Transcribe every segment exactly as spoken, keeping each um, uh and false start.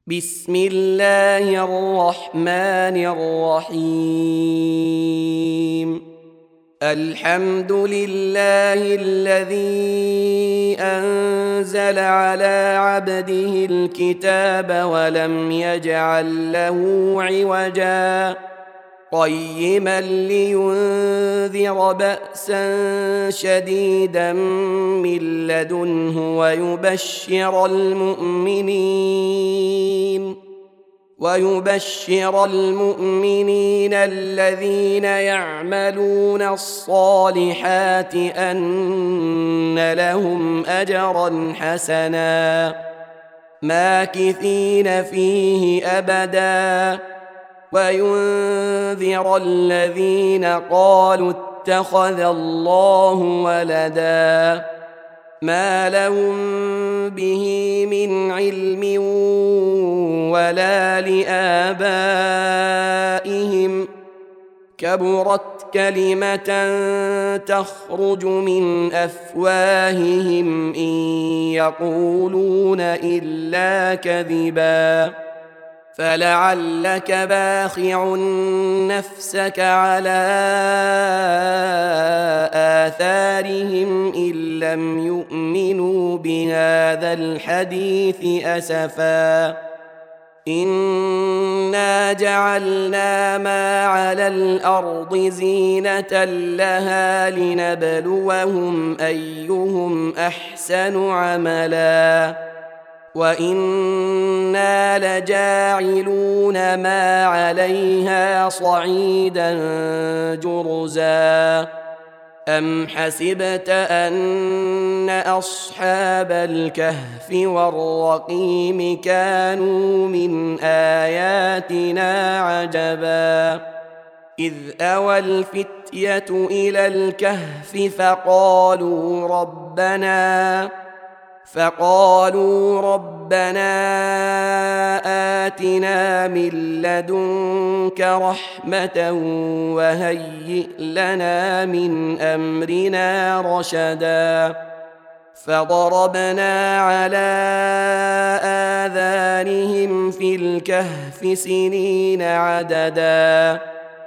بسم الله الرحمن الرحيم. الحمد لله الذي أنزل على عبده الكتاب ولم يجعل له عوجا قيما لينذر بأسا شديدا من لدنه ويبشر المؤمنين ويبشر المؤمنين الذين يعملون الصالحات أن لهم أجرا حسنا ماكثين فيه أبدا وينذر الذين قالوا اتخذ الله ولدا ما لهم به من علم ولا لآبائهم كبرت كلمة تخرج من أفواههم إن يقولون إلا كذبا فلعلك باخع نفسك على آثارهم إن لم يؤمنوا بهذا الحديث أسفا إنا جعلنا ما على الأرض زينة لها لنبلوهم أيهم أحسن عملا وإنا لجاعلون ما عليها صعيدا جرزا أم حسبت أن أصحاب الكهف والرقيم كانوا من آياتنا عجبا إذ أوى الفتية إلى الكهف فقالوا ربنا فقالوا ربنا آتنا من لدنك رحمة وهيئ لنا من أمرنا رشدا فضربنا على آذانهم في الكهف سنين عددا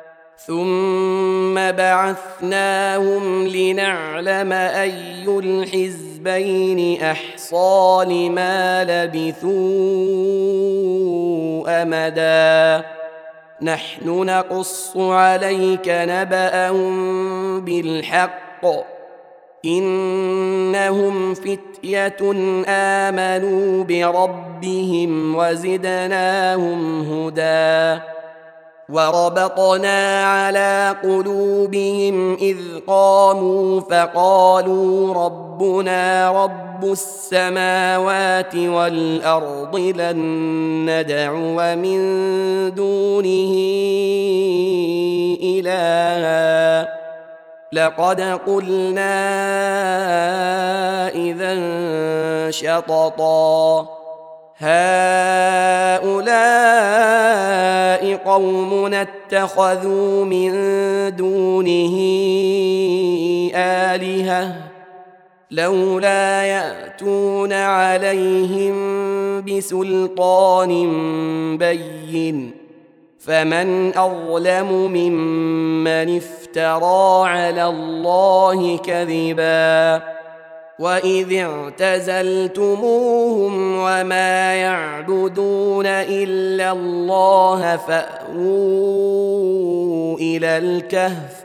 ثم بعثناهم لنعلم أي الحزبين أحصى لما لبثوا أمدا نحن نقص عليك نبأهم بالحق إنهم فتية آمنوا بربهم وزدناهم هدى وربطنا على قلوبهم إذ قاموا فقالوا ربنا رب السماوات والأرض لن ندعو من دونه إلها لقد قلنا إذا شططا هؤلاء قومنا اتخذوا من دونه آلهة لولا يأتون عليهم بسلطان بين فمن أظلم ممن افترى على الله كذبا وإذ اعتزلتموهم وما يعبدون إلا الله فأووا إلى الكهف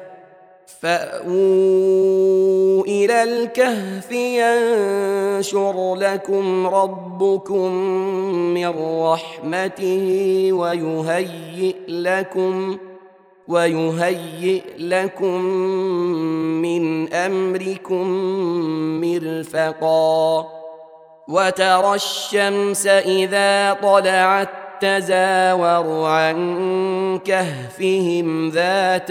فأووا إلى الكهف ينشر لكم ربكم من رحمته ويهيئ لكم ويهيئ لكم من أمركم مرفقا وترى الشمس إذا طلعت تزاور عن كهفهم ذات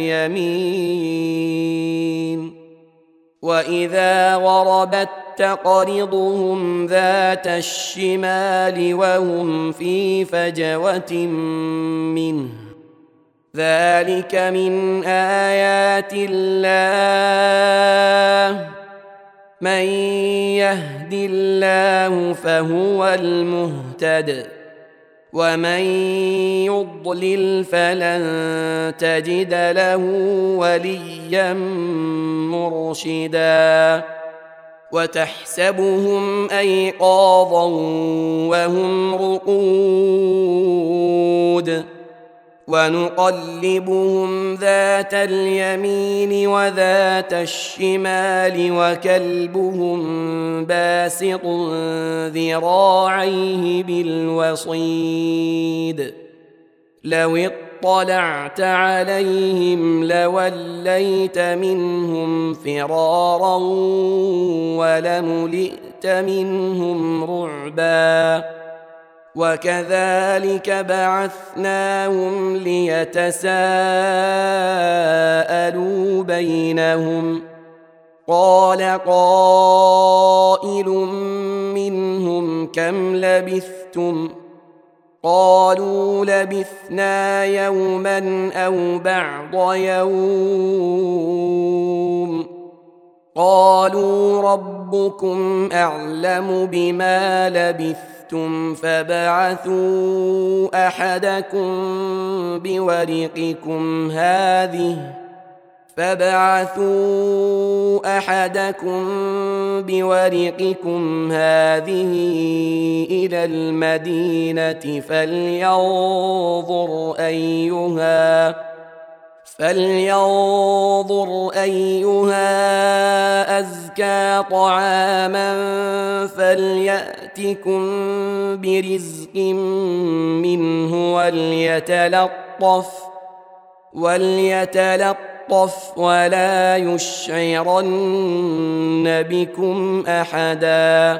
اليمين وإذا غربت تقرضهم ذات الشمال وهم في فجوة منه ذلك من آيات الله من يهد الله فهو المهتد ومن يضلل فلن تجد له وليا مرشدا وتحسبهم أيقاظا وهم رقود ونقلبهم ذات اليمين وذات الشمال وكلبهم باسط ذراعيه بالوصيد لو اطلعت عليهم لوليت منهم فرارا ولملئت منهم رعبا وكذلك بعثناهم ليتساءلوا بينهم قال قائل منهم كم لبثتم قالوا لبثنا يوما أو بعض يوم قالوا ربكم أعلم بما لبثتم فابعثوا أحدكم بورقكم هذه فابعثوا أحدكم بورقكم هذه إلى المدينة فلينظر أيها فلينظر أيها أزكى طعاما فليأتكم برزق منه وليتلطف وليتلطف ولا يشعرن بكم أحدا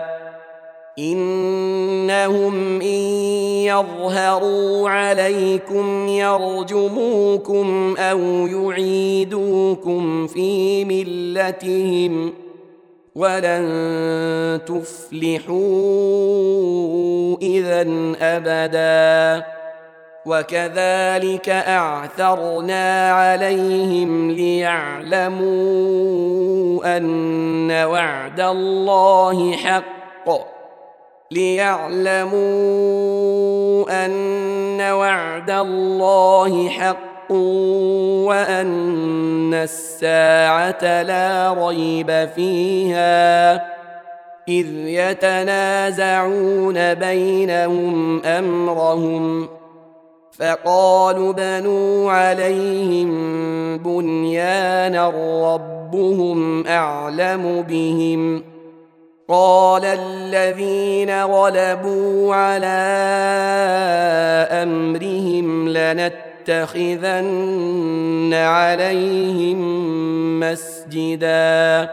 إنهم إن يظهروا عليكم يرجموكم أو يعيدوكم في ملتهم ولن تفلحوا إذا أبدا وكذلك أعثرنا عليهم ليعلموا أن وعد الله حق ليعلموا أن وعد الله حق وأن الساعة لا ريب فيها إذ يتنازعون بينهم أمرهم فقالوا بنوا عليهم بنيانا ربهم أعلم بهم قال الذين غلبوا على أمرهم لنتخذن عليهم مسجدا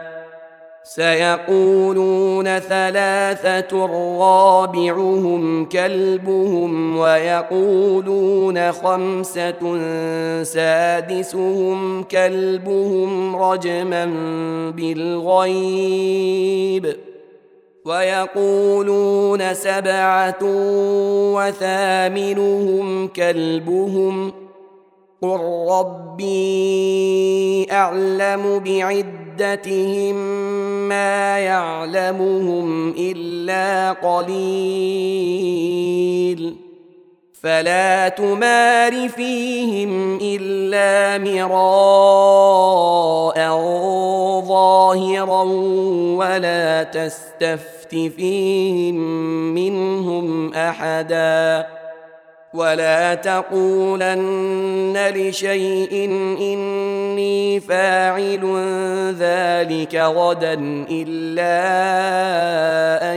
سيقولون ثلاثة رابعهم كلبهم ويقولون خمسة سادسهم كلبهم رجما بالغيب ويقولون سبعة وثامنهم كلبهم قل ربي أعلم بعدتهم ما يعلمهم إلا قليل فلا تمار فيهم إلا مراء ظاهرا ولا تستفت فيهم منهم أحدا ولا تقولن لشيء إني فاعل ذلك غدا إلا أن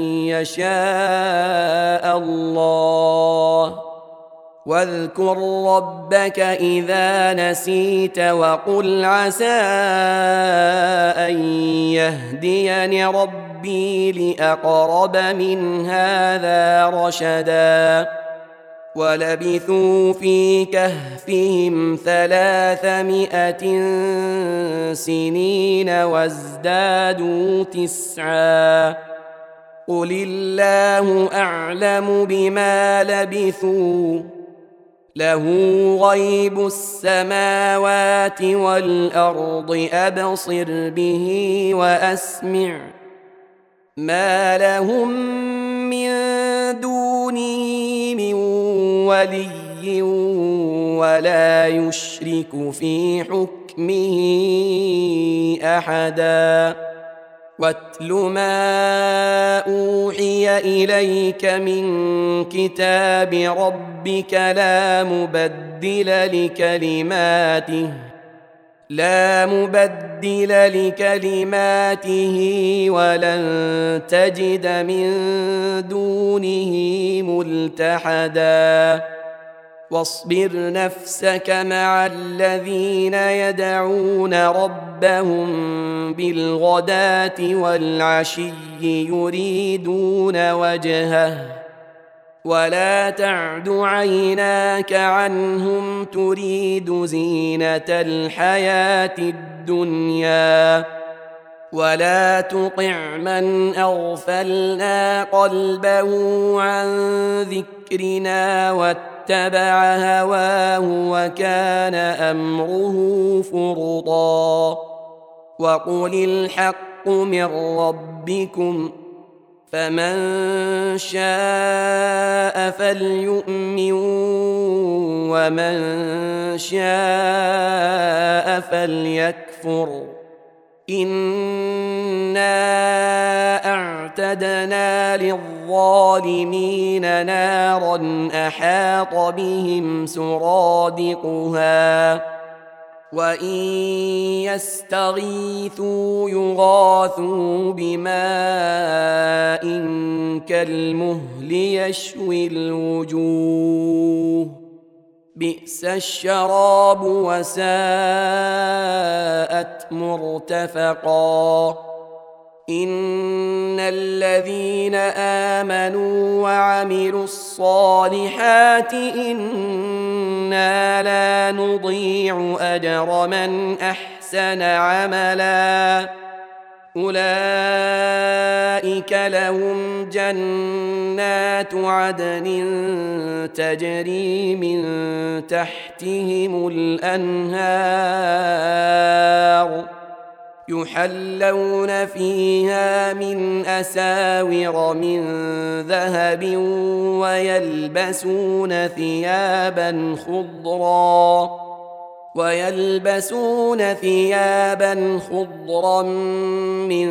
يشاء الله واذكر ربك إذا نسيت وقل عسى أن يهديني ربي لأقرب من هذا رشدا ولبثوا في كهفهم ثلاثمائة سنين وازدادوا تسعا قل الله أعلم بما لبثوا له غيب السماوات والأرض أبصر به وأسمع ما لهم من دونه من ولي ولا يشرك في حكمه أحدا واتل ما أوحي إليك من كتاب ربك لا مبدل لكلماته لا مبدل لكلماته ولن تجد من دونه ملتحدا واصبر نفسك مع الذين يدعون ربهم بالغداة والعشي يريدون وجهه ولا تعد عيناك عنهم تريد زينة الحياة الدنيا ولا تطع من أغفلنا قلبه عن ذكرنا واتبع هواه وكان أمره فرطا وقل الحق من ربكم فمن شاء فليؤمن ومن شاء فليكفر إنا أعتدنا للظالمين نارا أحاط بهم سرادقها وإن يستغيثوا يغاثوا بماء كالمهل يشوي الوجوه بئس الشراب وساءت مرتفقا إن الذين آمنوا وعملوا الصالحات إنا لا نضيع أجر من أحسن عملا أولئك لهم جنات عدن تجري من تحتهم الأنهار يحلون فيها من أساور من ذهب ويلبسون ثيابا خضرا ويلبسون ثيابا خضرا من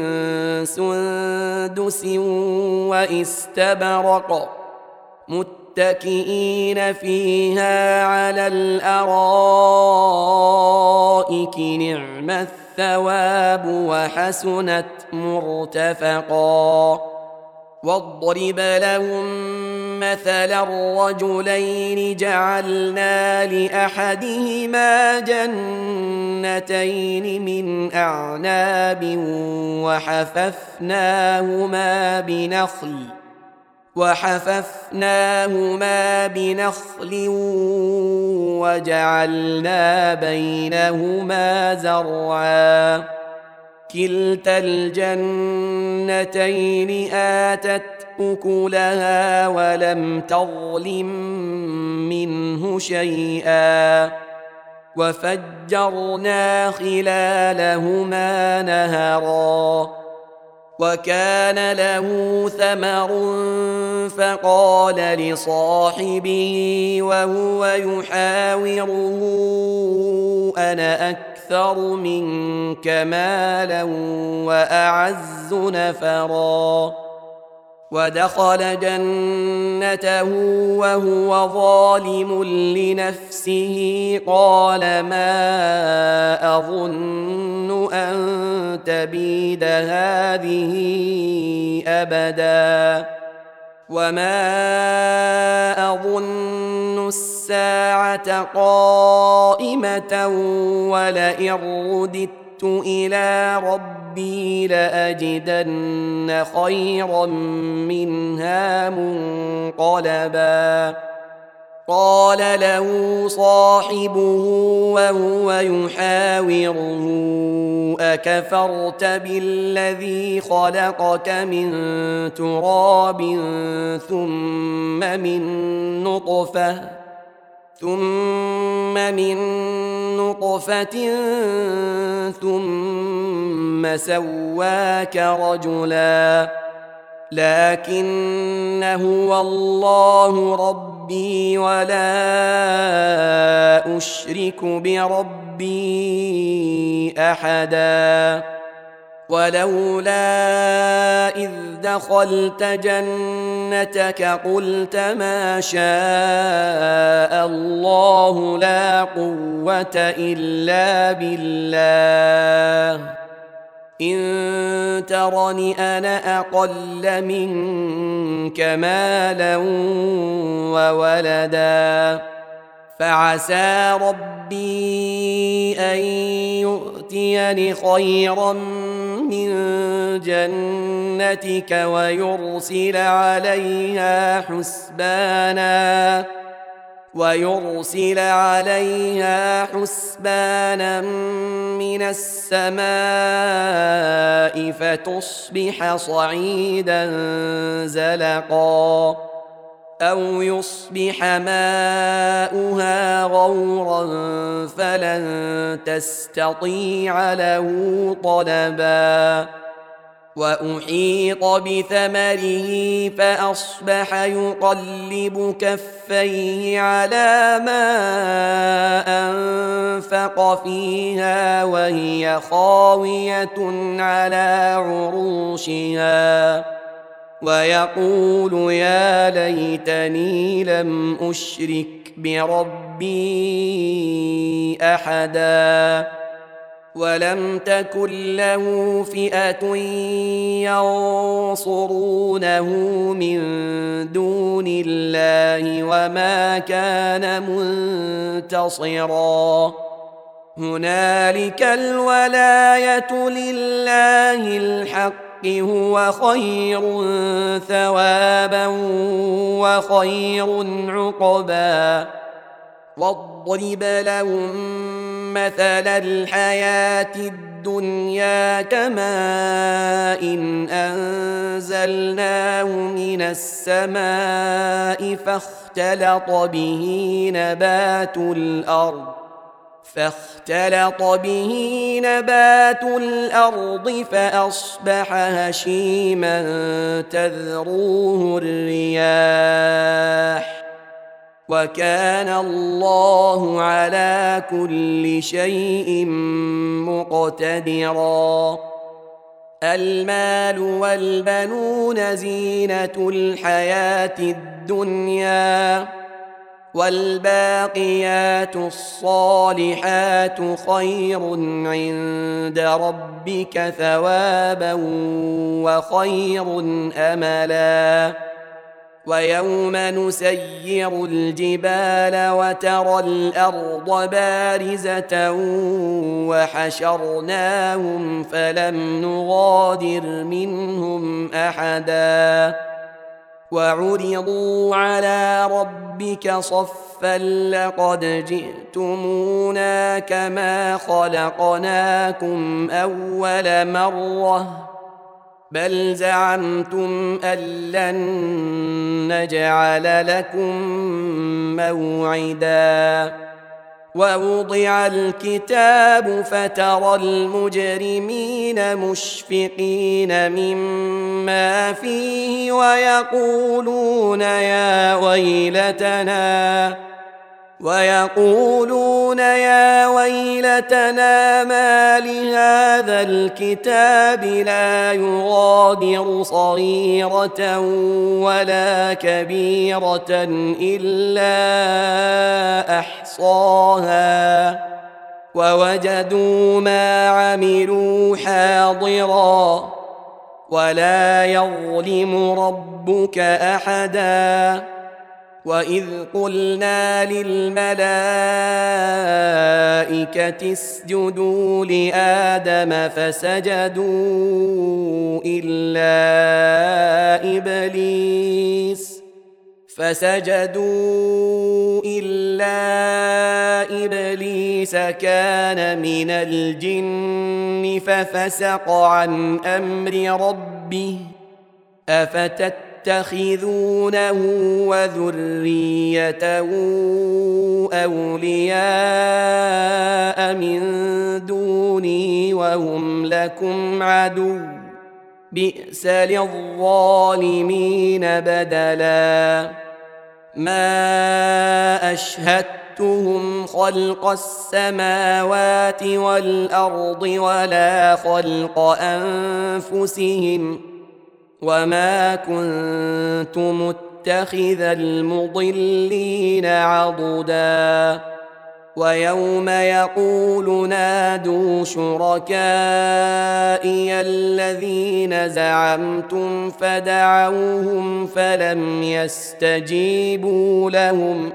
سندس واستبرق متكئين فيها على الأرائك نعم الثواب وحسنت مرتفقا واضرب لهم مثلا الرجلين جعلنا لأحدهما جنتين من أعناب وحففناهما بنخل وحففناهما بنخل وجعلنا بينهما زرعا كلتا الجنتين آتت أكلها ولم تظلم منه شيئا وفجرنا خلالهما نهرا وكان له ثمر فقال لصاحبه وهو يحاوره أنا أكثر منك مالا وأعز نفرا ودخل جنته وهو ظالم لنفسه قال ما أظن أن تبيد هذه أبدا وما أظن الساعة قائمة ولئن رددت إلى ربي لأجدن خيرا منها منقلبا قال له صاحبه وهو يحاوره أكفرت بالذي خلقك من تراب ثم من نطفة ثم من نطفة ثم سواك رجلا لكن هو الله ربي ولا أشرك بربي أحدا. ولولا إذ دخلت جنتك قلت ما شاء الله لا قوة إلا بالله إن ترني أنا أقل منك مالا وولدا فعسى ربي أن يؤتيني خيرا من جنتك ويرسل عليها حسبانا ويرسل عليها حسبانا من السماء فتصبح صعيدا زلقا أو يصبح ماؤها غورا فلن تستطيع له طلبا. وأحيط بثمره فأصبح يقلب كفيه على ما أنفق فيها وهي خاوية على عروشها ويقول يا ليتني لم أشرك بربي أحدا. ولم تكن له فئة ينصرونه من دون الله وما كان منتصرا. هنالك الولاية لله الحق هو خير ثوابا وخير عقبا. واضرب لهم مثل الحياة الدنيا كماء إن أنزلناه من السماء فاختلط به نبات الأرض فاختلط به نبات الأرض فأصبح هشيما تذروه الرياح وكان الله على كل شيء مقتدرا. المال والبنون زينة الحياة الدنيا والباقيات الصالحات خير عند ربك ثوابا وخير أملا. ويوم نسير الجبال وترى الأرض بارزة وحشرناهم فلم نغادر منهم أحدا وعرضوا على ربك صفا لقد جئتمونا كما خلقناكم أول مرة بل زعمتم أن لن نجعل لكم موعدا. ووضع الكتاب فترى المجرمين مشفقين مما فيه ويقولون يا ويلتنا ويقولون يا ويلتنا ما لهذا الكتاب لا يغادر صغيرة ولا كبيرة إلا أحصاها ووجدوا ما عملوا حاضرا ولا يظلم ربك أحدا. وإذ قلنا للملائكة اسجدوا لآدم فسجدوا إلا إبليس فسجدوا إلا إبليس كان من الجن ففسق عن أمر ربه أفتت تتخذونه وذريته أولياء من دوني وهم لكم عدو بئس للظالمين بدلا ما أشهدتهم خلق السماوات والأرض ولا خلق أنفسهم وما كنت متخذ المضلين عضدا ويوم يقول نادوا شركائي الذين زعمتم فدعوهم فلم يستجيبوا لهم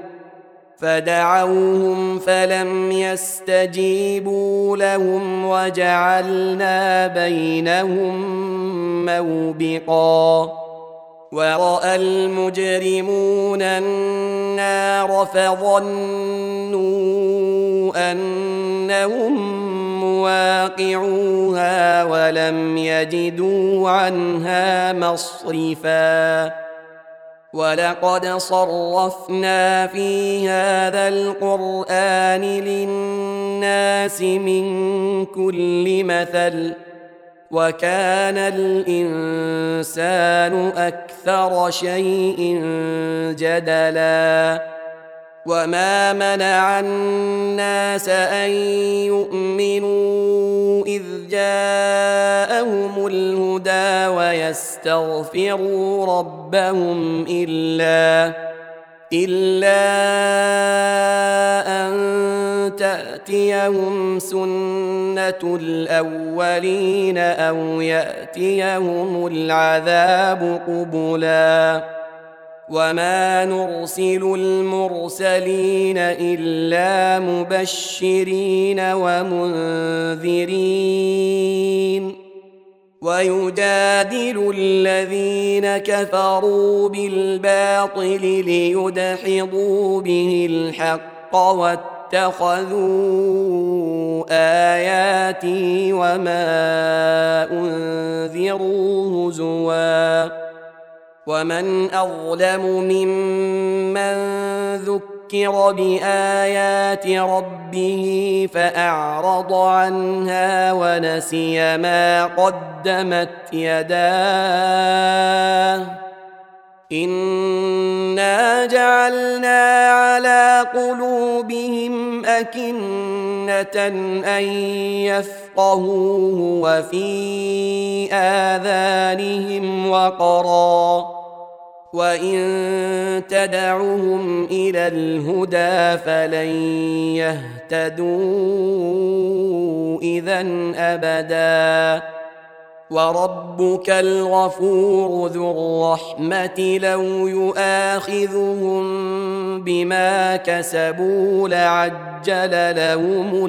فدعوهم فلم يستجيبوا لهم وجعلنا بينهم موبقا ورأى المجرمون النار فظنوا أنهم مواقعوها ولم يجدوا عنها مصرفا ولقد صرفنا في هذا القرآن للناس من كل مثل وكان الإنسان أكثر شيء جدلا وما منع الناس أن يؤمنوا إذ جاءهم الهدى ويستغفروا ربهم إلا إلا أن تأتيهم سنة الأولين أو يأتيهم العذاب قبلا وما نرسل المرسلين إلا مبشرين ومنذرين ويجادل الذين كفروا بالباطل ليدحضوا به الحق واتخذوا آياتي وما أنذروا هزوا ومن أظلم ممن ذكر بآيات ربه فأعرض عنها ونسي ما قدمت يداه إنا جعلنا على قلوبهم أكنة أن يفقهوه وفي آذانهم وقرا وإن تدعهم إلى الهدى فلن يهتدوا إذا أبدا وربك الغفور ذو الرحمة لو يؤاخذهم بما كسبوا لعجل لهم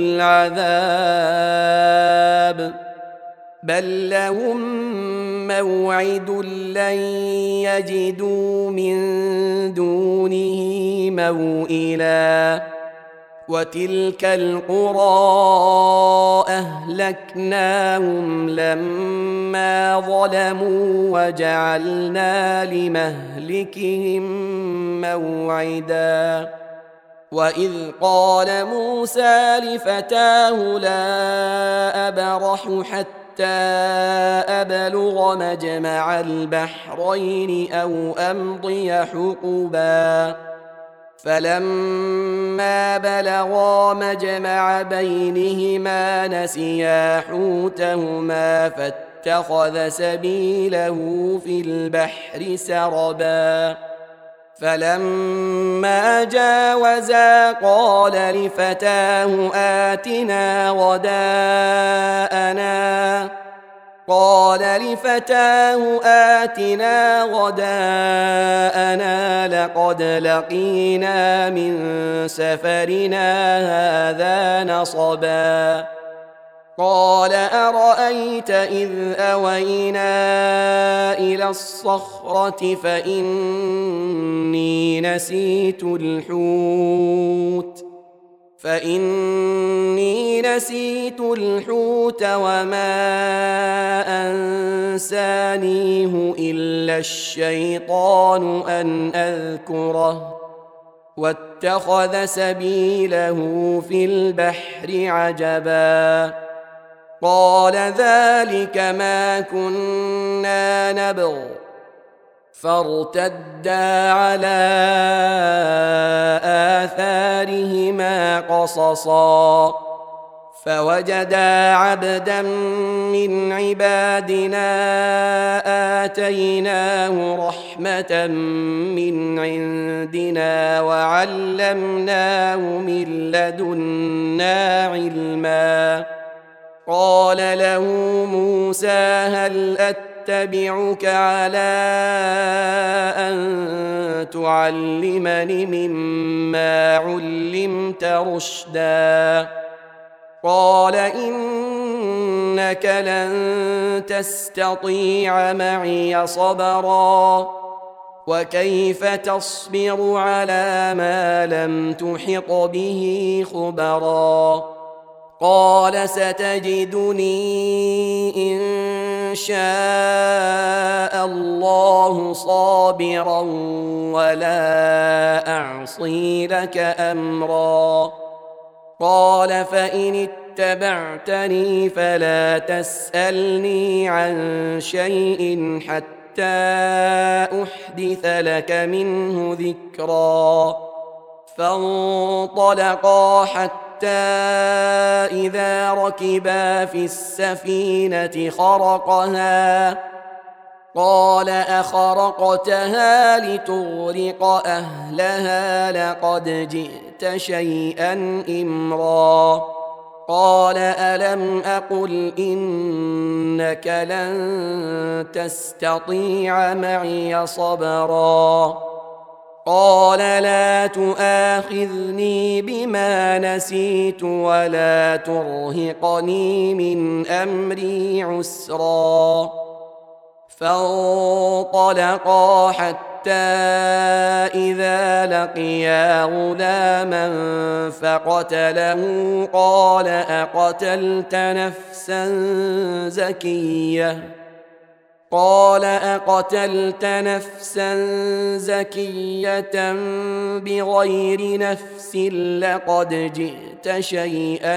العذاب بل لهم موعد لن يجدوا من دونه موئلا وتلك القرى أهلكناهم لما ظلموا وجعلنا لمهلكهم موعدا وإذ قال موسى لفتاه لا أبرح حتى أبلغ مجمع البحرين أو أمضي حقبا فلما بلغا مجمع بينهما نسيا حوتهما فاتخذ سبيله في البحر سربا فلما جاوزا قال لفتاه آتنا غداءنا قال لفتاه آتنا غداءنا لقد لقينا من سفرنا هذا نصبا قال أرأيت إذ أوينا إلى الصخرة فإني نسيت الحوت فإني نسيت الحوت وما أنسانيه إلا الشيطان أن أذكره واتخذ سبيله في البحر عجبا قال ذلك ما كنا نبغ فارتدا على آثارهما قصصا فوجدا عبدا من عبادنا آتيناه رحمة من عندنا وعلمناه من لدنا علما قال له موسى هل أتبعك على أن تعلمني مما علمت رشدا قال إنك لن تستطيع معي صبرا وكيف تصبر على ما لم تحط به خبرا قال ستجدني إن شاء الله صابرا ولا أعصي لك أمرا قال فإن اتبعتني فلا تسألني عن شيء حتى أحدث لك منه ذكرا فانطلقا حتى إذا ركبا في السفينة خرقها قال أخرقتها لتغرق أهلها لقد جئت شيئا إمرا قال ألم أقل إنك لن تستطيع معي صبرا قال لا تؤاخذني بما نسيت ولا ترهقني من أمري عسرا فانطلقا حتى إذا لقيا غلاما فقتله قال أقتلت نفسا زكية قال أقتلت نفسا زكية بغير نفس لقد جئت شيئا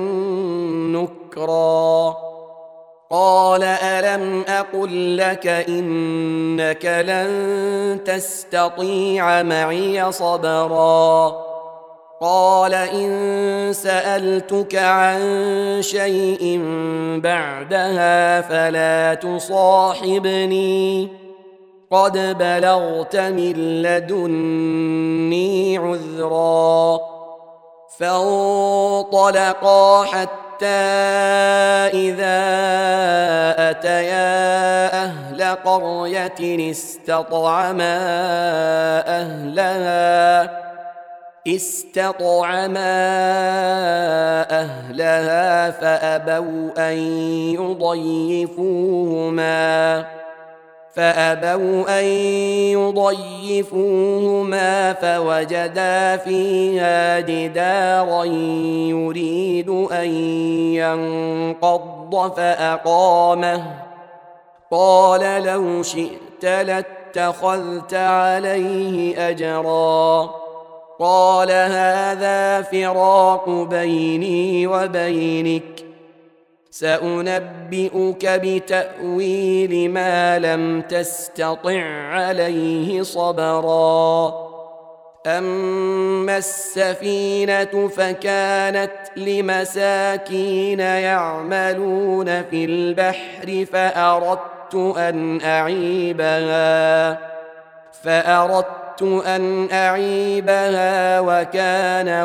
نكرا قال ألم أقل لك إنك لن تستطيع معي صبرا قال إن سألتك عن شيء بعدها فلا تصاحبني قد بلغت من لدني عذرا فانطلقا حتى إذا أتيا أهل قرية استطعما أهلها استطعما أهلها فأبوا أن يضيفوهما فأبوا أن يضيفوهما فوجدا فيها جدارا يريد أن ينقض فأقامه قال لو شئت لاتخذت عليه أجرا قال هذا فراق بيني وبينك سأنبئك بتأويل ما لم تستطع عليه صبرا أما السفينة فكانت لمساكين يعملون في البحر فأردت أن أعيبها فأردت أن أعيبها وكان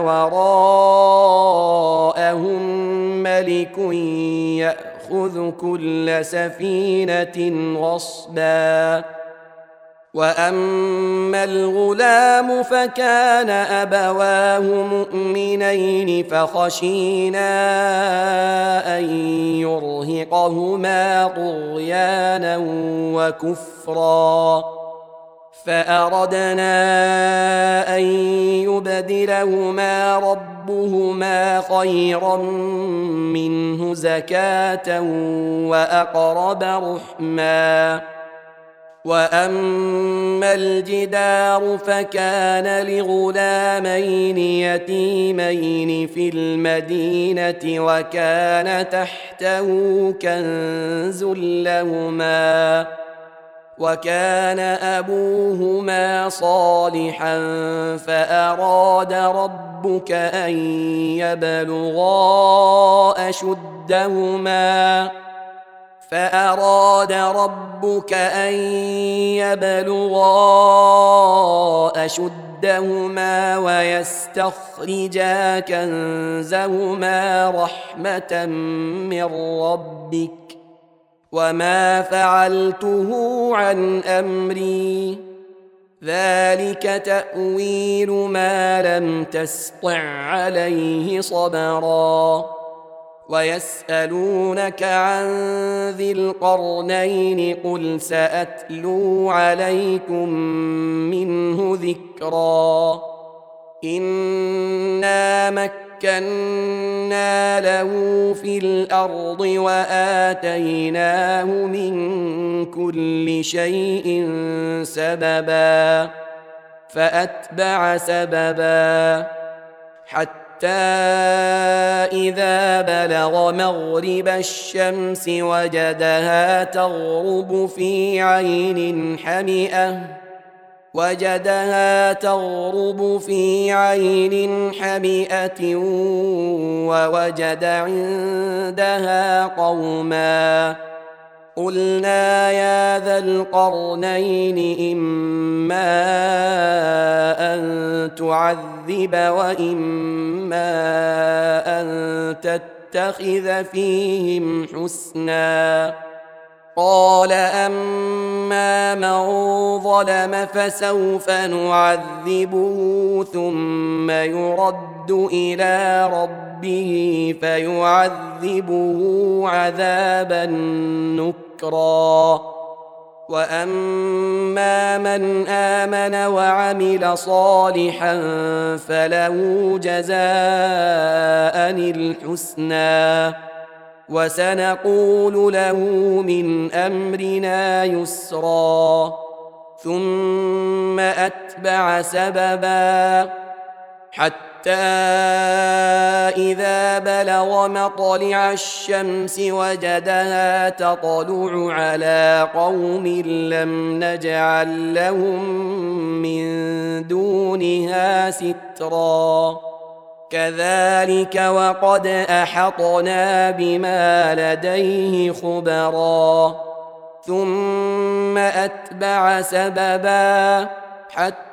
وراءهم ملك يأخذ كل سفينة غصبا وأما الغلام فكان أبواه مؤمنين فخشينا أن يرهقهما طغيانا وكفرا فأردنا أن يبدلهما ربهما خيرا منه زكاة وأقرب رحما وأما الجدار فكان لغلامين يتيمين في المدينة وكان تحته كنز لهما وكان أبوهما صالحا فأراد ربك أن يبلغا أشدهما فأراد ربك أن يبلغا أشدهما ويستخرجا كنزهما رحمة من ربك وما فعلته عن أمري ذلك تأويل ما لم تسطع عليه صبرا ويسألونك عن ذي القرنين قل سأتلو عليكم منه ذكرا إنا مكنا له في الأرض وآتيناه من كل شيء سببا فأتبع سببا حتى حتى إذا بلغ مغرب الشمس وجدها تغرب في عين حمئة وجدها تغرب في عين حمئة ووجد عندها قوما قلنا يا ذا القرنين إما أن تعذب وإما أن تتخذ فيهم حسنا قال أما من ظلم فسوف نعذبه ثم يرد إلى ربه فيعذبه عذابا نكرا وأما من آمن وعمل صالحا فله جزاء الحسنى وسنقول له من أمرنا يسرا ثم أتبع سببا حتى إذا بلغ مطلع الشمس وجدها تطلع على قوم لم نجعل لهم من دونها سترا كذلك وقد أحطنا بما لديه خبرا ثم أتبع سببا حتى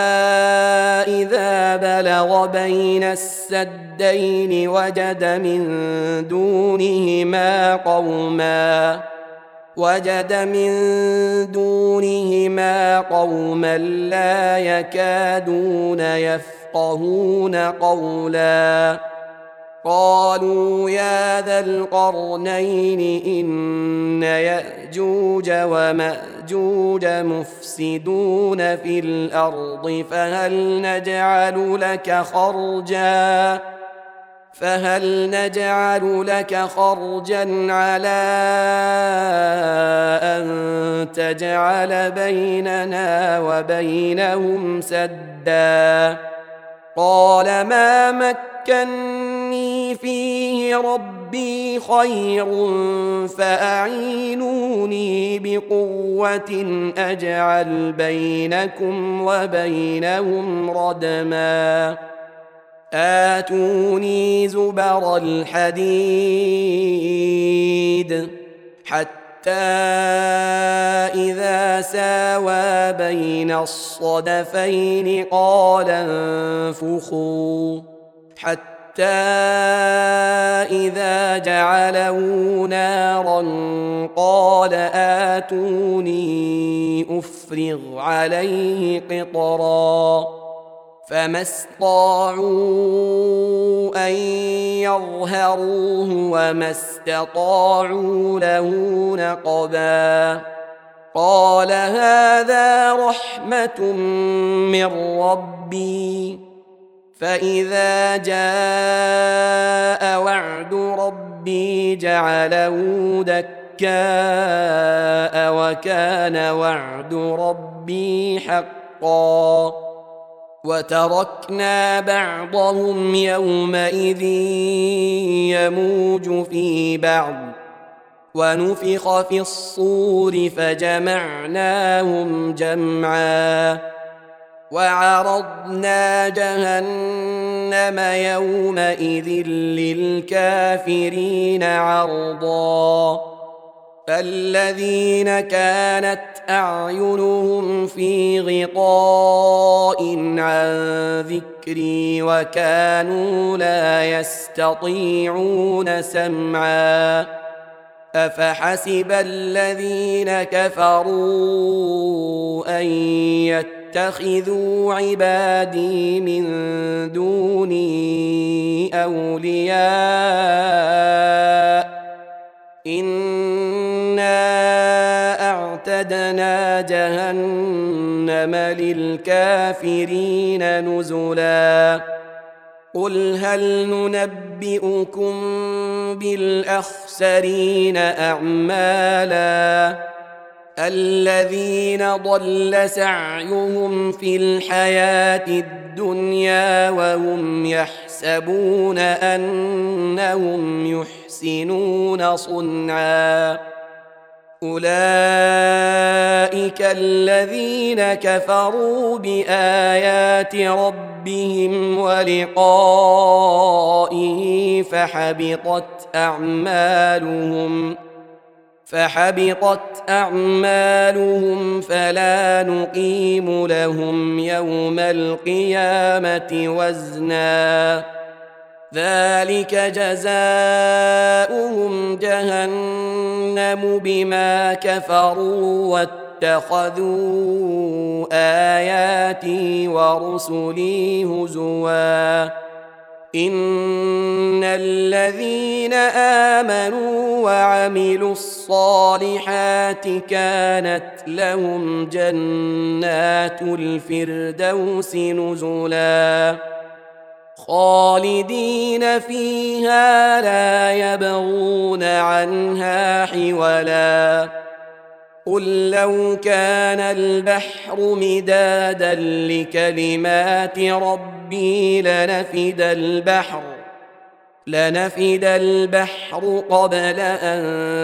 إذا بلغ بين السدين وجد من دونهما قوما وجد من دونهما قوما لا يكادون يفقهون قولا قالوا يا ذا القرنين إن يأجوج ومأجوج مفسدون في الأرض فهل نجعل لك خرجا فهل نجعل لك خرجا على أن تجعل بيننا وبينهم سدا قال ما مكني فيه ربي خير فأعينوني بقوة أجعل بينكم وبينهم ردما آتوني زبر الحديد حتى إذا ساوى بين الصدفين قال انفخوا حتى إذا جعله نارا قال آتوني أفرغ عليه قطرا فما استطاعوا أن يظهروه وما استطاعوا له نقبا قال هذا رحمة من ربي فإذا جاء وعد ربي جعله دكا وكان وعد ربي حقا وتركنا بعضهم يومئذ يموج في بعض ونفخ في الصور فجمعناهم جمعا وعرضنا جهنم يومئذ للكافرين عرضا فالذين كانت أعينهم في غطاء عن ذكري وكانوا لا يستطيعون سمعا أفحسب الذين كفروا أن يتخذوا عبادي من دوني أولياء إنا أعتدنا جهنم للكافرين نزلا قل هل ننبئكم بالأخسرين أعمالا الذين ضل سعيهم في الحياة الدنيا وهم يحسبون أنهم يحسنون صنعا أولئك الذين كفروا بآيات ربهم ولقائه فحبطت أعمالهم فحبطت أعمالهم فلا نقيم لهم يوم القيامة وزنا ذلك جزاؤهم جهنم بما كفروا واتخذوا آياتي ورسلي هزوا إن الذين آمنوا وعملوا الصالحات كانت لهم جنات الفردوس نزلا خالدين فيها لا يبغون عنها حولا قل لو كان البحر مدادا لكلمات ربي لنفد البحر لنفد البحر قبل أن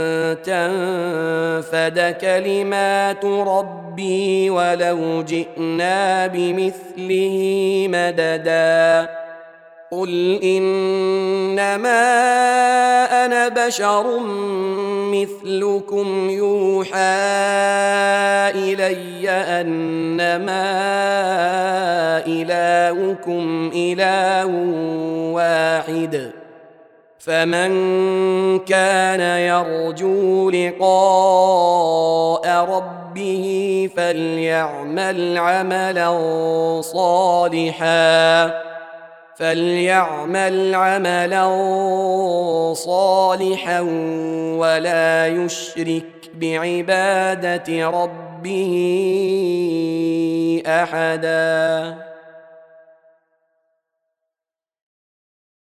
تنفد كلمات ربي ولو جئنا بمثله مددا قل إنما أنا بشر مثلكم يوحى إلي أنما إلهكم إله واحد فمن كان يرجو لقاء ربه فليعمل عملا صالحا فليعمل عملا صالحا ولا يشرك بعبادة ربه أحدا.